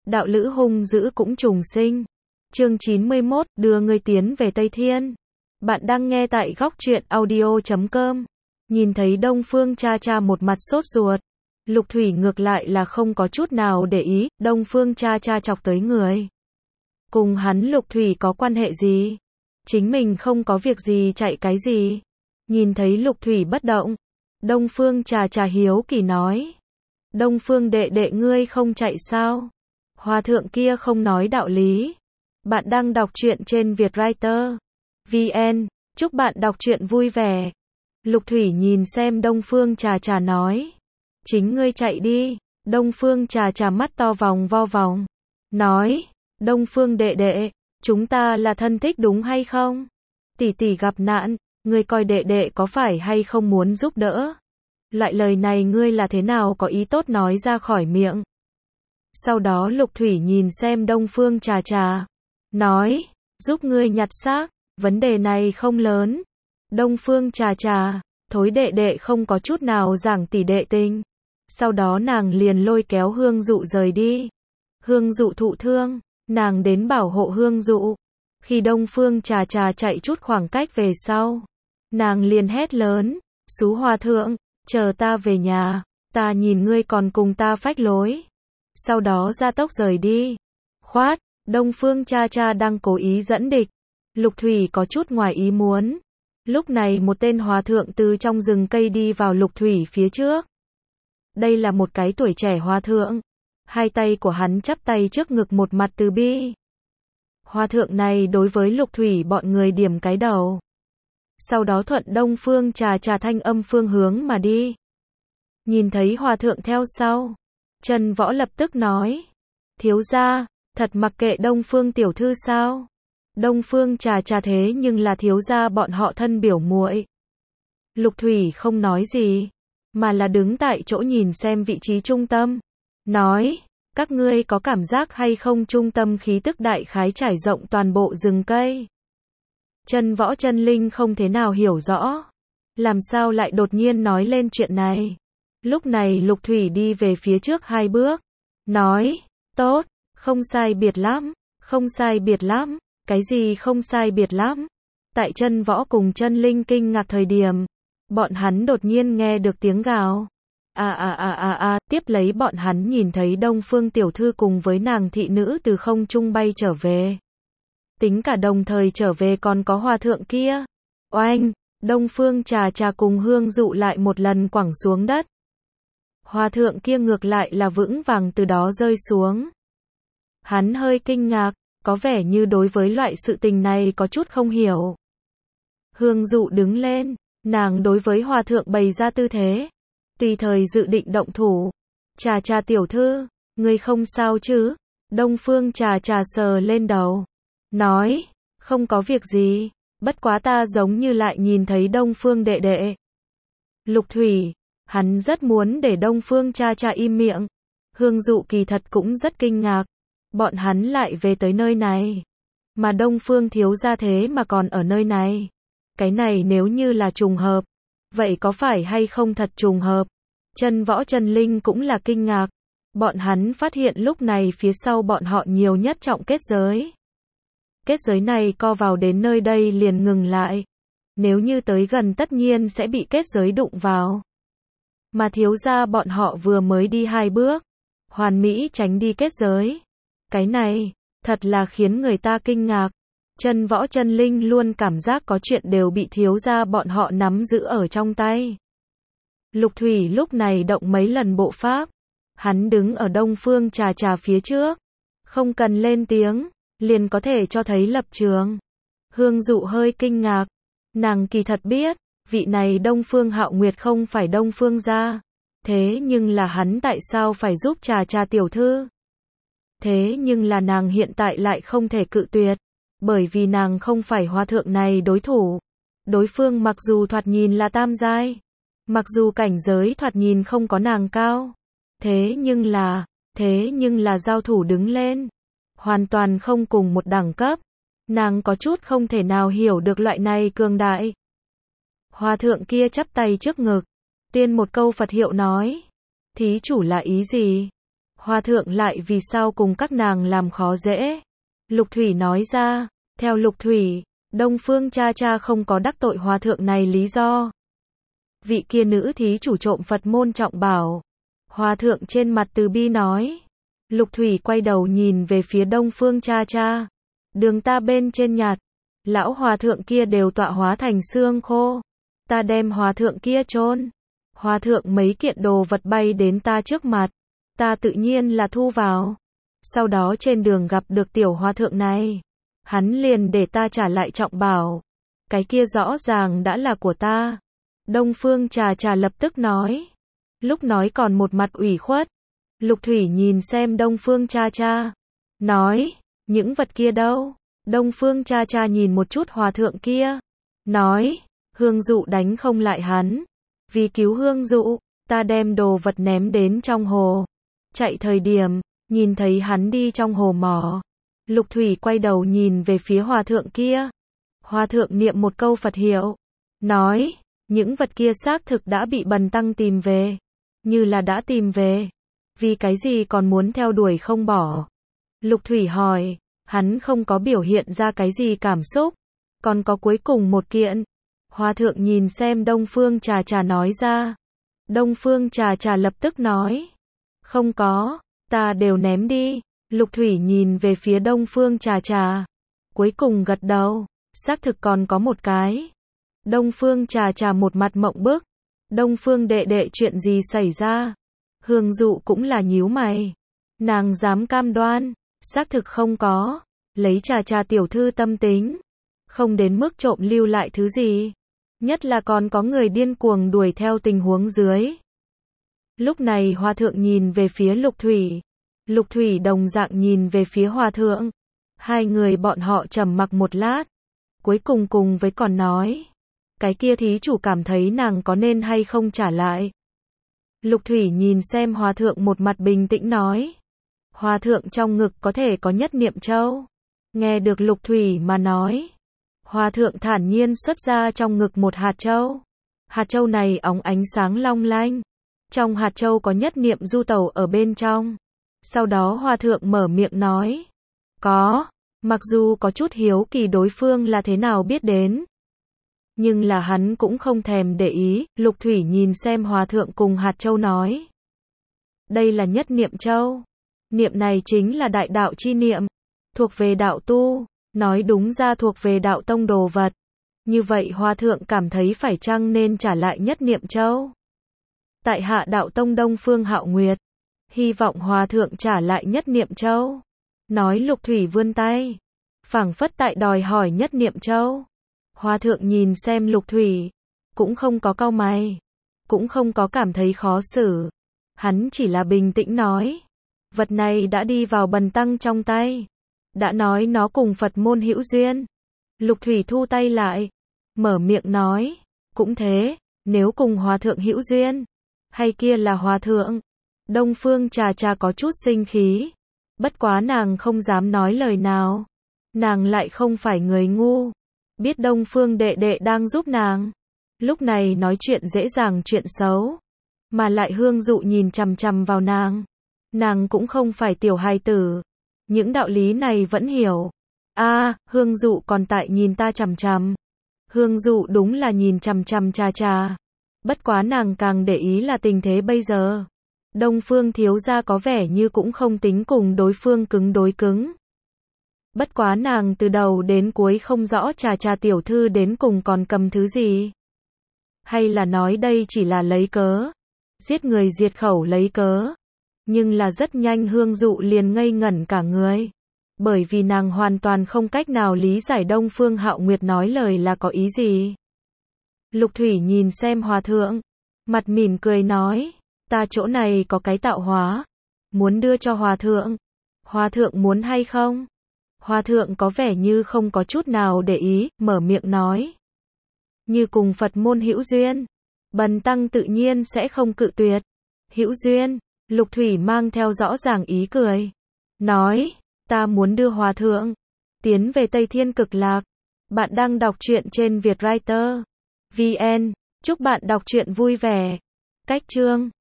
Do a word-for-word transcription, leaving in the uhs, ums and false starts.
đạo lữ hung dữ cũng trùng sinh. Chương chín mươi mốt, đưa ngươi tiến về Tây Thiên. Bạn đang nghe tại góc truyện audio chấm com. Nhìn thấy Đông Phương Cha Cha một mặt sốt ruột. Lục Thủy ngược lại là không có chút nào để ý, Đông Phương Cha Cha chọc tới người. Cùng hắn Lục Thủy có quan hệ gì? Chính mình không có việc gì chạy cái gì? Nhìn thấy Lục Thủy bất động, Đông Phương Cha Cha hiếu kỳ nói. Đông Phương đệ đệ ngươi không chạy sao? Hòa thượng kia không nói đạo lý. Bạn đang đọc truyện trên Vietwriter chấm vn, chúc bạn đọc truyện vui vẻ. Lục Thủy nhìn xem Đông Phương Cha Cha nói. Chính ngươi chạy đi. Đông Phương Cha Cha mắt to vòng vo vòng. Nói, Đông Phương đệ đệ, chúng ta là thân thích đúng hay không? Tỷ tỷ gặp nạn, ngươi coi đệ đệ có phải hay không muốn giúp đỡ? Loại lời này ngươi là thế nào có ý tốt nói ra khỏi miệng? Sau đó Lục Thủy nhìn xem Đông Phương Cha Cha. Nói, giúp ngươi nhặt xác, vấn đề này không lớn. Đông Phương Cha Cha, thối đệ đệ không có chút nào giảng tỷ đệ tình. Sau đó nàng liền lôi kéo Hương Dụ rời đi. Hương Dụ thụ thương, nàng đến bảo hộ Hương Dụ. Khi Đông Phương Cha Cha chạy chút khoảng cách về sau, nàng liền hét lớn, Xú Hòa thượng, chờ ta về nhà, ta nhìn ngươi còn cùng ta phách lối. Sau đó ra tốc rời đi. Khoát, Đông Phương Cha Cha đang cố ý dẫn địch. Lục Thủy có chút ngoài ý muốn. Lúc này một tên hòa thượng từ trong rừng cây đi vào Lục Thủy phía trước. Đây là một cái tuổi trẻ hòa thượng. Hai tay của hắn chắp tay trước ngực một mặt từ bi. Hòa thượng này đối với Lục Thủy bọn người điểm cái đầu. Sau đó thuận Đông Phương Cha Cha thanh âm phương hướng mà đi. Nhìn thấy hòa thượng theo sau, Trần Võ lập tức nói. Thiếu gia, thật mặc kệ Đông Phương tiểu thư sao? Đông Phương Cha Cha thế nhưng là thiếu gia bọn họ thân biểu muội. Lục Thủy không nói gì, mà là đứng tại chỗ nhìn xem vị trí trung tâm. Nói, các ngươi có cảm giác hay không trung tâm khí tức đại khái trải rộng toàn bộ rừng cây? Trần Võ chân linh không thế nào hiểu rõ. Làm sao lại đột nhiên nói lên chuyện này? Lúc này Lục Thủy đi về phía trước hai bước. Nói, tốt, không sai biệt lắm, không sai biệt lắm. Cái gì không sai biệt lắm? Tại Trần Võ cùng chân linh kinh ngạc thời điểm, bọn hắn đột nhiên nghe được tiếng gào. À à à à à, tiếp lấy bọn hắn nhìn thấy Đông Phương tiểu thư cùng với nàng thị nữ từ không trung bay trở về. Tính cả đồng thời trở về còn có hòa thượng kia. Oanh, Đông Phương Cha Cha cùng Hương Dụ lại một lần quẳng xuống đất. Hòa thượng kia ngược lại là vững vàng từ đó rơi xuống. Hắn hơi kinh ngạc, có vẻ như đối với loại sự tình này có chút không hiểu. Hương Dụ đứng lên, nàng đối với hòa thượng bày ra tư thế, tùy thời dự định động thủ. Cha Cha tiểu thư, ngươi không sao chứ? Đông Phương Cha Cha sờ lên đầu. Nói, không có việc gì, bất quá ta giống như lại nhìn thấy Đông Phương đệ đệ. Lục Thủy, hắn rất muốn để Đông Phương Cha Cha im miệng. Hương Dụ kỳ thật cũng rất kinh ngạc. Bọn hắn lại về tới nơi này. Mà Đông Phương thiếu gia thế mà còn ở nơi này. Cái này nếu như là trùng hợp. Vậy có phải hay không thật trùng hợp? Trần Võ Trần Linh cũng là kinh ngạc. Bọn hắn phát hiện lúc này phía sau bọn họ nhiều nhất trọng kết giới. Kết giới này co vào đến nơi đây liền ngừng lại. Nếu như tới gần tất nhiên sẽ bị kết giới đụng vào. Mà thiếu gia bọn họ vừa mới đi hai bước. Hoàn mỹ tránh đi kết giới. Cái này, thật là khiến người ta kinh ngạc. Trần Võ Trần Linh luôn cảm giác có chuyện đều bị thiếu gia bọn họ nắm giữ ở trong tay. Lục Thủy lúc này động mấy lần bộ pháp. Hắn đứng ở Đông Phương Cha Cha phía trước. Không cần lên tiếng, liền có thể cho thấy lập trường. Hương Dụ hơi kinh ngạc. Nàng kỳ thật biết, vị này Đông Phương Hạo Nguyệt không phải Đông Phương gia. Thế nhưng là hắn tại sao phải giúp Cha Cha tiểu thư? Thế nhưng là nàng hiện tại lại không thể cự tuyệt. Bởi vì nàng không phải hòa thượng này đối thủ. Đối phương mặc dù thoạt nhìn là tam giai. Mặc dù cảnh giới thoạt nhìn không có nàng cao. Thế nhưng là, thế nhưng là giao thủ đứng lên. Hoàn toàn không cùng một đẳng cấp. Nàng có chút không thể nào hiểu được loại này cường đại. Hòa thượng kia chắp tay trước ngực. Tiên một câu Phật hiệu nói. Thí chủ là ý gì? Hòa thượng lại vì sao cùng các nàng làm khó dễ? Lục Thủy nói ra, theo Lục Thủy, Đông Phương cha cha không có đắc tội hòa thượng này lý do. Vị kia nữ thí chủ trộm Phật môn trọng bảo. Hòa thượng trên mặt từ bi nói. Lục Thủy quay đầu nhìn về phía Đông Phương cha cha. Đường ta bên trên nhạt, lão hòa thượng kia đều tọa hóa thành xương khô. Ta đem hòa thượng kia chôn. Hòa thượng mấy kiện đồ vật bay đến ta trước mặt. Ta tự nhiên là thu vào. Sau đó trên đường gặp được tiểu hòa thượng này. Hắn liền để ta trả lại trọng bảo. Cái kia rõ ràng đã là của ta. Đông Phương trà trà lập tức nói. Lúc nói còn một mặt ủy khuất. Lục Thủy nhìn xem Đông Phương cha cha. Nói, những vật kia đâu? Đông Phương cha cha nhìn một chút hòa thượng kia. Nói, Hương Dụ đánh không lại hắn. Vì cứu Hương Dụ, ta đem đồ vật ném đến trong hồ. Chạy thời điểm, nhìn thấy hắn đi trong hồ mỏ. Lục Thủy quay đầu nhìn về phía hòa thượng kia. Hòa thượng niệm một câu Phật hiệu. Nói, những vật kia xác thực đã bị Bần Tăng tìm về. Như là đã tìm về. Vì cái gì còn muốn theo đuổi không bỏ? Lục Thủy hỏi, hắn không có biểu hiện ra cái gì cảm xúc. Còn có cuối cùng một kiện. Hòa thượng nhìn xem Đông Phương trà trà nói ra. Đông Phương trà trà lập tức nói. Không có, ta đều ném đi. Lục Thủy nhìn về phía Đông Phương trà trà. Cuối cùng gật đầu, xác thực còn có một cái. Đông Phương trà trà một mặt mộng bức. Đông Phương đệ đệ chuyện gì xảy ra? Hương Dụ cũng là nhíu mày. Nàng dám cam đoan, xác thực không có. Lấy trà trà tiểu thư tâm tính. Không đến mức trộm lưu lại thứ gì. Nhất là còn có người điên cuồng đuổi theo tình huống dưới. Lúc này hòa thượng nhìn về phía Lục Thủy. Lục Thủy đồng dạng nhìn về phía hòa thượng. Hai người bọn họ trầm mặc một lát. Cuối cùng cùng với còn nói. Cái kia thí chủ cảm thấy nàng có nên hay không trả lại. Lục Thủy nhìn xem hòa thượng một mặt bình tĩnh nói. Hòa thượng trong ngực có thể có nhất niệm châu. Nghe được Lục Thủy mà nói. Hòa thượng thản nhiên xuất ra trong ngực một hạt châu. Hạt châu này óng ánh sáng long lanh. Trong hạt châu có nhất niệm du tẩu ở bên trong. Sau đó hòa thượng mở miệng nói. Có, mặc dù có chút hiếu kỳ đối phương là thế nào biết đến. Nhưng là hắn cũng không thèm để ý. Lục Thủy nhìn xem hòa thượng cùng hạt châu nói. Đây là nhất niệm châu. Niệm này chính là đại đạo chi niệm. Thuộc về đạo tu. Nói đúng ra thuộc về đạo tông đồ vật. Như vậy hòa thượng cảm thấy phải chăng nên trả lại nhất niệm châu. Tại hạ đạo tông Đông Phương Hạo Nguyệt. Hy vọng hòa thượng trả lại nhất niệm châu. Nói Lục Thủy vươn tay. Phảng phất tại đòi hỏi nhất niệm châu. Hòa thượng nhìn xem Lục Thủy. Cũng không có cau mày. Cũng không có cảm thấy khó xử. Hắn chỉ là bình tĩnh nói. Vật này đã đi vào Bần Tăng trong tay. Đã nói nó cùng Phật môn hữu duyên. Lục Thủy thu tay lại. Mở miệng nói. Cũng thế, nếu cùng hòa thượng hữu duyên. Hay kia là hòa thượng. Đông Phương trà trà có chút sinh khí. Bất quá nàng không dám nói lời nào. Nàng lại không phải người ngu. Biết Đông Phương đệ đệ đang giúp nàng. Lúc này nói chuyện dễ dàng chuyện xấu. Mà lại Hương Dụ nhìn chằm chằm vào nàng. Nàng cũng không phải tiểu hài tử. Những đạo lý này vẫn hiểu. A, à, Hương Dụ còn tại nhìn ta chằm chằm. Hương Dụ đúng là nhìn chằm chằm trà trà. Bất quá nàng càng để ý là tình thế bây giờ. Đông Phương thiếu gia có vẻ như cũng không tính cùng đối phương cứng đối cứng. Bất quá nàng từ đầu đến cuối không rõ trà trà tiểu thư đến cùng còn cầm thứ gì. Hay là nói đây chỉ là lấy cớ. Giết người diệt khẩu lấy cớ. Nhưng là rất nhanh Hương Dụ liền ngây ngẩn cả người. Bởi vì nàng hoàn toàn không cách nào lý giải Đông Phương Hạo Nguyệt nói lời là có ý gì. Lục Thủy nhìn xem hòa thượng. Mặt mỉm cười nói. Ta chỗ này có cái tạo hóa. Muốn đưa cho hòa thượng. Hòa thượng muốn hay không? Hòa thượng có vẻ như không có chút nào để ý, mở miệng nói. Như cùng Phật môn hữu duyên. Bần Tăng tự nhiên sẽ không cự tuyệt. Hữu duyên. Lục Thủy mang theo rõ ràng ý cười. Nói, ta muốn đưa hòa thượng tiến về Tây Thiên Cực Lạc. Bạn đang đọc truyện trên Vietwriter chấm vn. Chúc bạn đọc truyện vui vẻ. Cách chương